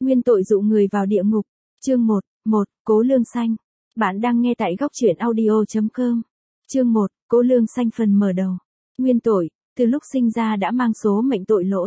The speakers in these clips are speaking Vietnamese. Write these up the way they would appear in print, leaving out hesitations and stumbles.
Nguyên tội dụ người vào địa ngục. Chương 1, Cố Lương Xanh. Bạn đang nghe tại góc truyện audio.com. Chương 1, Cố Lương Xanh phần mở đầu. Nguyên tội, từ lúc sinh ra đã mang số mệnh tội lỗi.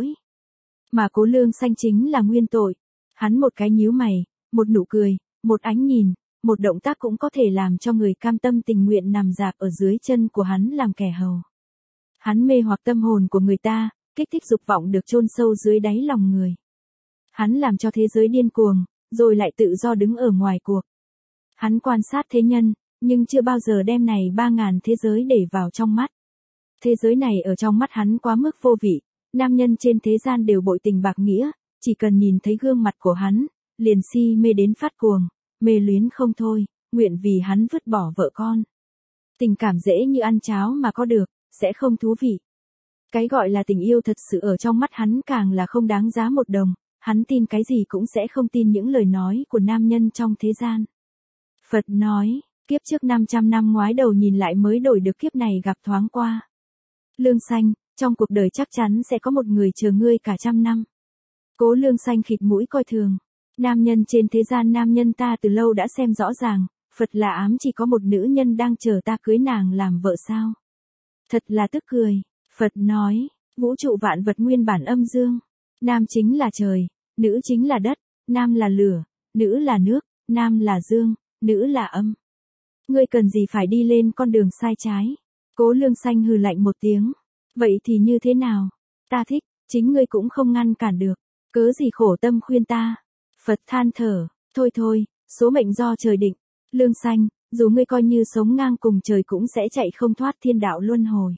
Mà Cố Lương Xanh chính là nguyên tội. Hắn một cái nhíu mày, một nụ cười, một ánh nhìn, một động tác cũng có thể làm cho người cam tâm tình nguyện nằm rạp ở dưới chân của hắn làm kẻ hầu. Hắn mê hoặc tâm hồn của người ta, kích thích dục vọng được chôn sâu dưới đáy lòng người. Hắn làm cho thế giới điên cuồng, rồi lại tự do đứng ở ngoài cuộc. Hắn quan sát thế nhân, nhưng chưa bao giờ đem này 3.000 thế giới để vào trong mắt. Thế giới này ở trong mắt hắn quá mức vô vị, nam nhân trên thế gian đều bội tình bạc nghĩa, chỉ cần nhìn thấy gương mặt của hắn, liền si mê đến phát cuồng, mê luyến không thôi, nguyện vì hắn vứt bỏ vợ con. Tình cảm dễ như ăn cháo mà có được, sẽ không thú vị. Cái gọi là tình yêu thật sự ở trong mắt hắn càng là không đáng giá một đồng, hắn tin cái gì cũng sẽ không tin những lời nói của nam nhân trong thế gian. Phật nói, kiếp trước 500 năm ngoái đầu nhìn lại mới đổi được kiếp này gặp thoáng qua. Lương Xanh, trong cuộc đời chắc chắn sẽ có một người chờ ngươi cả trăm năm. Cố Lương Xanh khịt mũi coi thường. Nam nhân trên thế gian nam nhân ta từ lâu đã xem rõ ràng, Phật là ám chỉ có một nữ nhân đang chờ ta cưới nàng làm vợ sao. Thật là tức cười. Phật nói, vũ trụ vạn vật nguyên bản âm dương. Nam chính là trời, nữ chính là đất, nam là lửa, nữ là nước, nam là dương, nữ là âm. Ngươi cần gì phải đi lên con đường sai trái? Cố Lương Xanh hừ lạnh một tiếng. Vậy thì như thế nào? Ta thích, chính ngươi cũng không ngăn cản được. Cớ gì khổ tâm khuyên ta? Phật than thở, thôi, số mệnh do trời định. Lương Xanh, dù ngươi coi như sống ngang cùng trời cũng sẽ chạy không thoát thiên đạo luân hồi.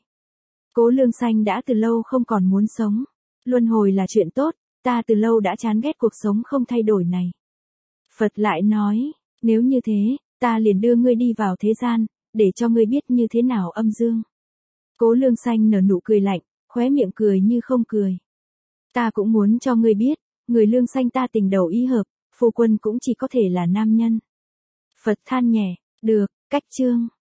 Cố Lương Xanh đã từ lâu không còn muốn sống. Luân hồi là chuyện tốt, ta từ lâu đã chán ghét cuộc sống không thay đổi này. Phật lại nói, nếu như thế, ta liền đưa ngươi đi vào thế gian, để cho ngươi biết như thế nào âm dương. Cố Lương Xanh nở nụ cười lạnh, khóe miệng cười như không cười. Ta cũng muốn cho ngươi biết, người Lương Xanh ta tình đầu ý hợp, phu quân cũng chỉ có thể là nam nhân. Phật than nhẹ, được, cách chương.